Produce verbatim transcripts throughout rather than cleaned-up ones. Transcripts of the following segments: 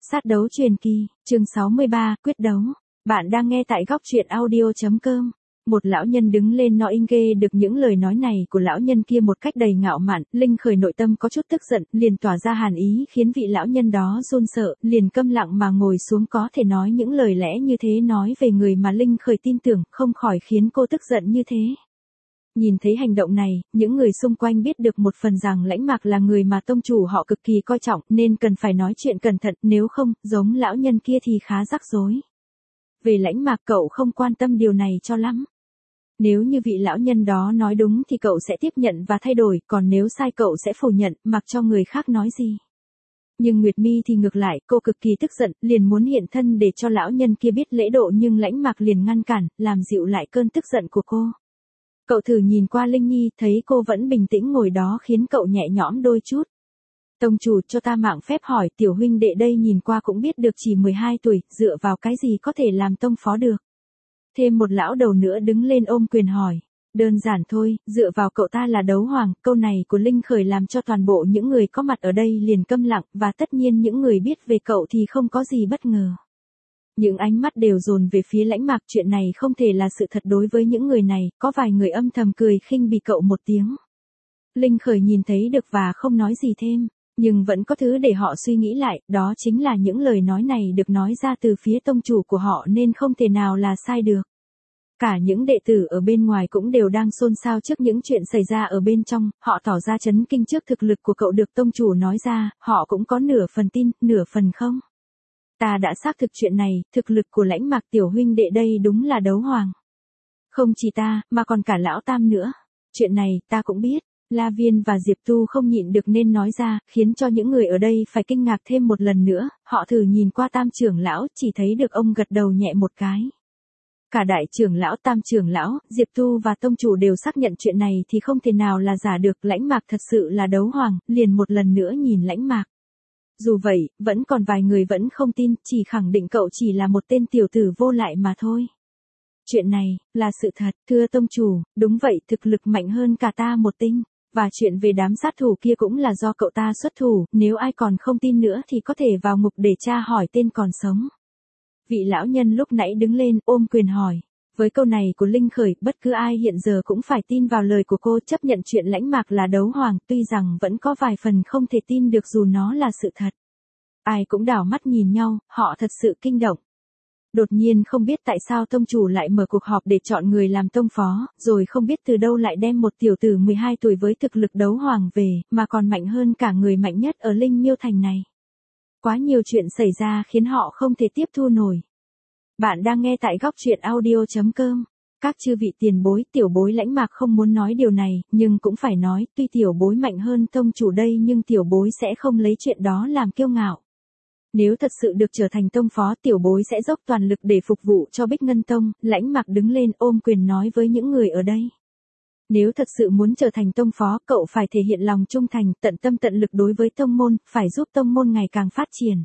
Sát đấu truyền kỳ, chương sáu mươi ba, quyết đấu. Bạn đang nghe tại góc truyện audio chấm com. Một lão nhân đứng lên nói ghê được những lời nói này của lão nhân kia một cách đầy ngạo mạn, Linh Khởi nội tâm có chút tức giận, liền tỏa ra hàn ý khiến vị lão nhân đó run sợ, liền câm lặng mà ngồi xuống có thể nói những lời lẽ như thế nói về người mà Linh Khởi tin tưởng, không khỏi khiến cô tức giận như thế. Nhìn thấy hành động này, những người xung quanh biết được một phần rằng Lãnh Mạc là người mà tông chủ họ cực kỳ coi trọng nên cần phải nói chuyện cẩn thận, nếu không, giống lão nhân kia thì khá rắc rối. Về Lãnh Mạc cậu không quan tâm điều này cho lắm. Nếu như vị lão nhân đó nói đúng thì cậu sẽ tiếp nhận và thay đổi, còn nếu sai cậu sẽ phủ nhận, mặc cho người khác nói gì. Nhưng Nguyệt Mi thì ngược lại, cô cực kỳ tức giận, liền muốn hiện thân để cho lão nhân kia biết lễ độ nhưng Lãnh Mạc liền ngăn cản, làm dịu lại cơn tức giận của cô. Cậu thử nhìn qua Linh Nhi, thấy cô vẫn bình tĩnh ngồi đó khiến cậu nhẹ nhõm đôi chút. Tông chủ cho ta mạng phép hỏi, tiểu huynh đệ đây nhìn qua cũng biết được chỉ mười hai tuổi, dựa vào cái gì có thể làm tông phó được. Thêm một lão đầu nữa đứng lên ôm quyền hỏi. Đơn giản thôi, dựa vào cậu ta là đấu hoàng, câu này của Linh Khởi làm cho toàn bộ những người có mặt ở đây liền câm lặng, và tất nhiên những người biết về cậu thì không có gì bất ngờ. Những ánh mắt đều dồn về phía Lãnh Mạc, chuyện này không thể là sự thật đối với những người này, có vài người âm thầm cười khinh bỉ cậu một tiếng. Linh Khởi nhìn thấy được và không nói gì thêm, nhưng vẫn có thứ để họ suy nghĩ lại, đó chính là những lời nói này được nói ra từ phía tông chủ của họ nên không thể nào là sai được. Cả những đệ tử ở bên ngoài cũng đều đang xôn xao trước những chuyện xảy ra ở bên trong, họ tỏ ra chấn kinh trước thực lực của cậu được tông chủ nói ra, họ cũng có nửa phần tin, nửa phần không. Ta đã xác thực chuyện này, thực lực của Lãnh Mạc tiểu huynh đệ đây đúng là đấu hoàng. Không chỉ ta, mà còn cả lão tam nữa. Chuyện này, ta cũng biết. La Viên và Diệp Tu không nhịn được nên nói ra, khiến cho những người ở đây phải kinh ngạc thêm một lần nữa, họ thử nhìn qua tam trưởng lão, chỉ thấy được ông gật đầu nhẹ một cái. Cả đại trưởng lão, tam trưởng lão, Diệp Tu và tông chủ đều xác nhận chuyện này thì không thể nào là giả được, Lãnh Mạc thật sự là đấu hoàng, liền một lần nữa nhìn Lãnh Mạc. Dù vậy, vẫn còn vài người vẫn không tin, chỉ khẳng định cậu chỉ là một tên tiểu tử vô lại mà thôi. Chuyện này, là sự thật, thưa tông chủ, đúng vậy, thực lực mạnh hơn cả ta một tinh, và chuyện về đám sát thủ kia cũng là do cậu ta xuất thủ, nếu ai còn không tin nữa thì có thể vào ngục để tra hỏi tên còn sống. Vị lão nhân lúc nãy đứng lên ôm quyền hỏi. Với câu này của Linh Khởi, bất cứ ai hiện giờ cũng phải tin vào lời của cô, chấp nhận chuyện Lãnh Mạc là đấu hoàng, tuy rằng vẫn có vài phần không thể tin được dù nó là sự thật. Ai cũng đảo mắt nhìn nhau, họ thật sự kinh động. Đột nhiên không biết tại sao tông chủ lại mở cuộc họp để chọn người làm tông phó, rồi không biết từ đâu lại đem một tiểu tử mười hai tuổi với thực lực đấu hoàng về, mà còn mạnh hơn cả người mạnh nhất ở Linh Miêu Thành này. Quá nhiều chuyện xảy ra khiến họ không thể tiếp thu nổi. Bạn đang nghe tại góc truyện audio chấm com. Các chư vị tiền bối, tiểu bối Lãnh Mạc không muốn nói điều này, nhưng cũng phải nói, tuy tiểu bối mạnh hơn tông chủ đây nhưng tiểu bối sẽ không lấy chuyện đó làm kiêu ngạo. Nếu thật sự được trở thành tông phó, tiểu bối sẽ dốc toàn lực để phục vụ cho Bích Ngân Tông. Lãnh Mạc đứng lên ôm quyền nói với những người ở đây. Nếu thật sự muốn trở thành tông phó, cậu phải thể hiện lòng trung thành, tận tâm tận lực đối với tông môn, phải giúp tông môn ngày càng phát triển.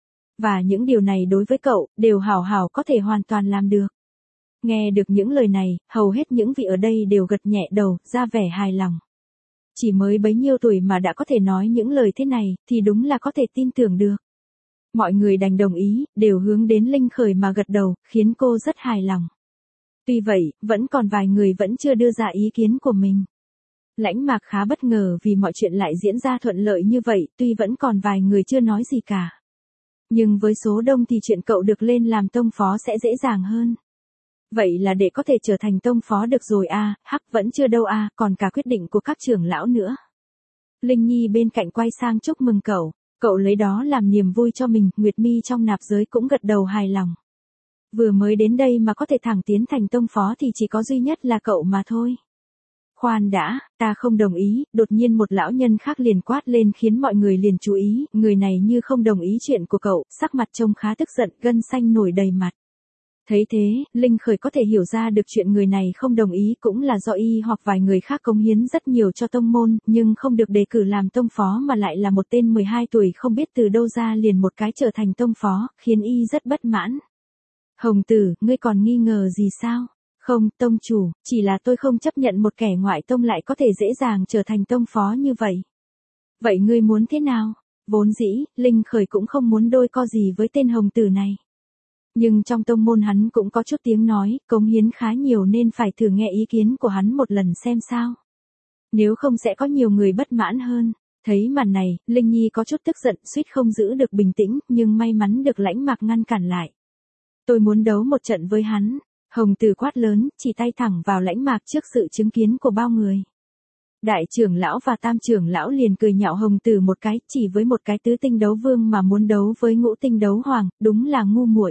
Và những điều này đối với cậu, đều hảo hảo có thể hoàn toàn làm được. Nghe được những lời này, hầu hết những vị ở đây đều gật nhẹ đầu, ra vẻ hài lòng. Chỉ mới bấy nhiêu tuổi mà đã có thể nói những lời thế này, thì đúng là có thể tin tưởng được. Mọi người đành đồng ý, đều hướng đến Linh Khởi mà gật đầu, khiến cô rất hài lòng. Tuy vậy, vẫn còn vài người vẫn chưa đưa ra ý kiến của mình. Lãnh Mạc khá bất ngờ vì mọi chuyện lại diễn ra thuận lợi như vậy, tuy vẫn còn vài người chưa nói gì cả. Nhưng với số đông thì chuyện cậu được lên làm tông phó sẽ dễ dàng hơn. Vậy là để có thể trở thành tông phó được rồi à, hắc vẫn chưa đâu à, còn cả quyết định của các trưởng lão nữa. Linh Nhi bên cạnh quay sang chúc mừng cậu, cậu lấy đó làm niềm vui cho mình, Nguyệt Mi trong nạp giới cũng gật đầu hài lòng. Vừa mới đến đây mà có thể thẳng tiến thành tông phó thì chỉ có duy nhất là cậu mà thôi. Khoan đã, ta không đồng ý, đột nhiên một lão nhân khác liền quát lên khiến mọi người liền chú ý, người này như không đồng ý chuyện của cậu, sắc mặt trông khá tức giận, gân xanh nổi đầy mặt. Thấy thế, Linh Khởi có thể hiểu ra được chuyện người này không đồng ý cũng là do y hoặc vài người khác cống hiến rất nhiều cho tông môn, nhưng không được đề cử làm tông phó mà lại là một tên mười hai tuổi không biết từ đâu ra liền một cái trở thành tông phó, khiến y rất bất mãn. Hồng tử, ngươi còn nghi ngờ gì sao? Không, tông chủ, chỉ là tôi không chấp nhận một kẻ ngoại tông lại có thể dễ dàng trở thành tông phó như vậy. Vậy ngươi muốn thế nào? Vốn dĩ, Linh Khởi cũng không muốn đôi co gì với tên hồng tử này. Nhưng trong tông môn hắn cũng có chút tiếng nói, cống hiến khá nhiều nên phải thử nghe ý kiến của hắn một lần xem sao. Nếu không sẽ có nhiều người bất mãn hơn. Thấy màn này, Linh Nhi có chút tức giận, suýt không giữ được bình tĩnh, nhưng may mắn được Lãnh Mạc ngăn cản lại. Tôi muốn đấu một trận với hắn. Hồng tử quát lớn, chỉ tay thẳng vào Lãnh Mạc trước sự chứng kiến của bao người. Đại trưởng lão và tam trưởng lão liền cười nhạo hồng tử một cái, chỉ với một cái tứ tinh đấu vương mà muốn đấu với ngũ tinh đấu hoàng, đúng là ngu muội.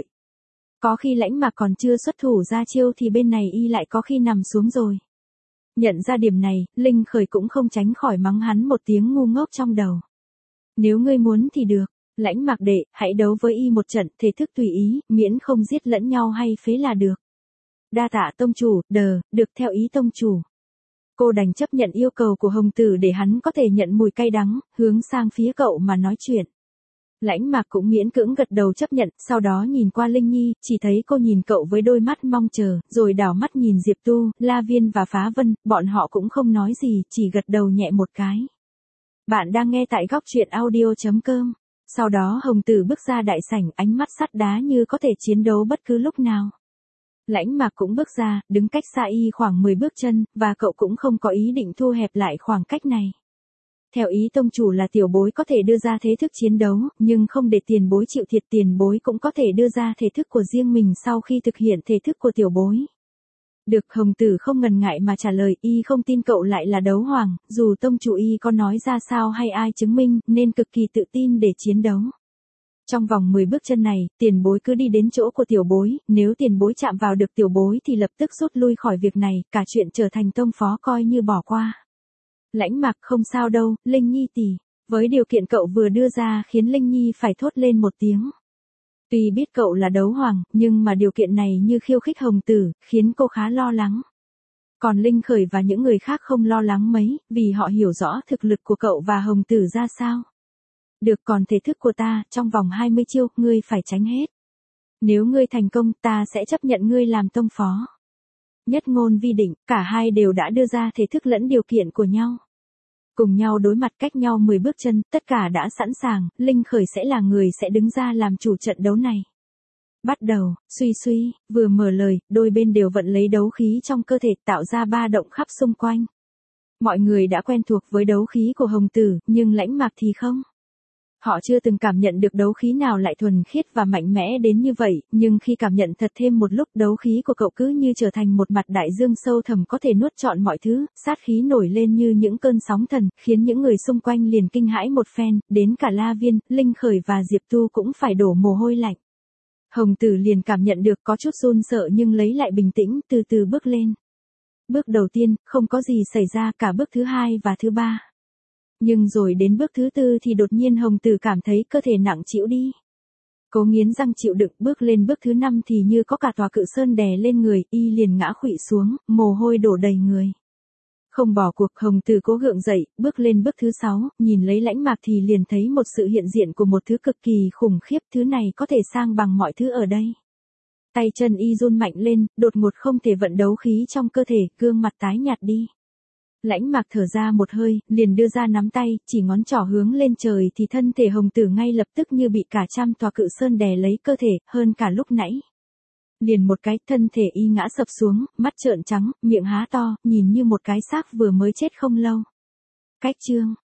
Có khi Lãnh Mạc còn chưa xuất thủ ra chiêu thì bên này y lại có khi nằm xuống rồi. Nhận ra điểm này, Linh Khởi cũng không tránh khỏi mắng hắn một tiếng ngu ngốc trong đầu. Nếu ngươi muốn thì được, Lãnh Mạc đệ, hãy đấu với y một trận, thể thức tùy ý, miễn không giết lẫn nhau hay phế là được. Đa tạ tông chủ, đờ, được theo ý tông chủ. Cô đành chấp nhận yêu cầu của hồng tử để hắn có thể nhận mùi cay đắng, hướng sang phía cậu mà nói chuyện. Lãnh Mạc cũng miễn cưỡng gật đầu chấp nhận, sau đó nhìn qua Linh Nhi, chỉ thấy cô nhìn cậu với đôi mắt mong chờ, rồi đảo mắt nhìn Diệp Tu, La Viên và Phá Vân, bọn họ cũng không nói gì, chỉ gật đầu nhẹ một cái. Bạn đang nghe tại góc truyện audio chấm com. Sau đó hồng tử bước ra đại sảnh, ánh mắt sắt đá như có thể chiến đấu bất cứ lúc nào. Lãnh Mạc cũng bước ra, đứng cách xa y khoảng mười bước chân, và cậu cũng không có ý định thu hẹp lại khoảng cách này. Theo ý tông chủ là tiểu bối có thể đưa ra thế thức chiến đấu, nhưng không để tiền bối chịu thiệt, tiền bối cũng có thể đưa ra thể thức của riêng mình sau khi thực hiện thể thức của tiểu bối. Được, hồng tử không ngần ngại mà trả lời, y không tin cậu lại là đấu hoàng, dù tông chủ y có nói ra sao hay ai chứng minh, nên cực kỳ tự tin để chiến đấu. Trong vòng mười bước chân này, tiền bối cứ đi đến chỗ của tiểu bối, nếu tiền bối chạm vào được tiểu bối thì lập tức rút lui khỏi việc này, cả chuyện trở thành tông phó coi như bỏ qua. Lãnh Mạc không sao đâu, Linh Nhi tỷ. Với điều kiện cậu vừa đưa ra khiến Linh Nhi phải thốt lên một tiếng. Tuy biết cậu là đấu hoàng, nhưng mà điều kiện này như khiêu khích hồng tử, khiến cô khá lo lắng. Còn Linh Khởi và những người khác không lo lắng mấy, vì họ hiểu rõ thực lực của cậu và hồng tử ra sao. Được, còn thể thức của ta, trong vòng hai mươi chiêu, ngươi phải tránh hết. Nếu ngươi thành công, ta sẽ chấp nhận ngươi làm tông phó. Nhất ngôn vi định, cả hai đều đã đưa ra thể thức lẫn điều kiện của nhau. Cùng nhau đối mặt cách nhau mười bước chân, tất cả đã sẵn sàng, Linh Khởi sẽ là người sẽ đứng ra làm chủ trận đấu này. Bắt đầu, suy suy, vừa mở lời, đôi bên đều vận lấy đấu khí trong cơ thể tạo ra ba động khắp xung quanh. Mọi người đã quen thuộc với đấu khí của hồng tử, nhưng Lãnh Mạc thì không. Họ chưa từng cảm nhận được đấu khí nào lại thuần khiết và mạnh mẽ đến như vậy, nhưng khi cảm nhận thật thêm một lúc, đấu khí của cậu cứ như trở thành một mặt đại dương sâu thẳm có thể nuốt trọn mọi thứ, sát khí nổi lên như những cơn sóng thần, khiến những người xung quanh liền kinh hãi một phen, đến cả La Viên, Linh Khởi và Diệp Tu cũng phải đổ mồ hôi lạnh. Hồng tử liền cảm nhận được có chút run sợ nhưng lấy lại bình tĩnh, từ từ bước lên. Bước đầu tiên, không có gì xảy ra, cả bước thứ hai và thứ ba. Nhưng rồi đến bước thứ tư thì đột nhiên hồng tử cảm thấy cơ thể nặng chịu đi. Cố nghiến răng chịu đựng, bước lên bước thứ năm thì như có cả tòa cự sơn đè lên người, y liền ngã khuỵu xuống, mồ hôi đổ đầy người. Không bỏ cuộc, hồng tử cố gượng dậy, bước lên bước thứ sáu, nhìn lấy Lãnh Mạc thì liền thấy một sự hiện diện của một thứ cực kỳ khủng khiếp, thứ này có thể sang bằng mọi thứ ở đây. Tay chân y run mạnh lên, đột ngột không thể vận đấu khí trong cơ thể, gương mặt tái nhạt đi. Lãnh Mạc thở ra một hơi, liền đưa ra nắm tay, chỉ ngón trỏ hướng lên trời thì thân thể hồng tử ngay lập tức như bị cả trăm tòa cự sơn đè lấy cơ thể, hơn cả lúc nãy. Liền một cái, thân thể y ngã sập xuống, mắt trợn trắng, miệng há to, nhìn như một cái xác vừa mới chết không lâu. Cách chương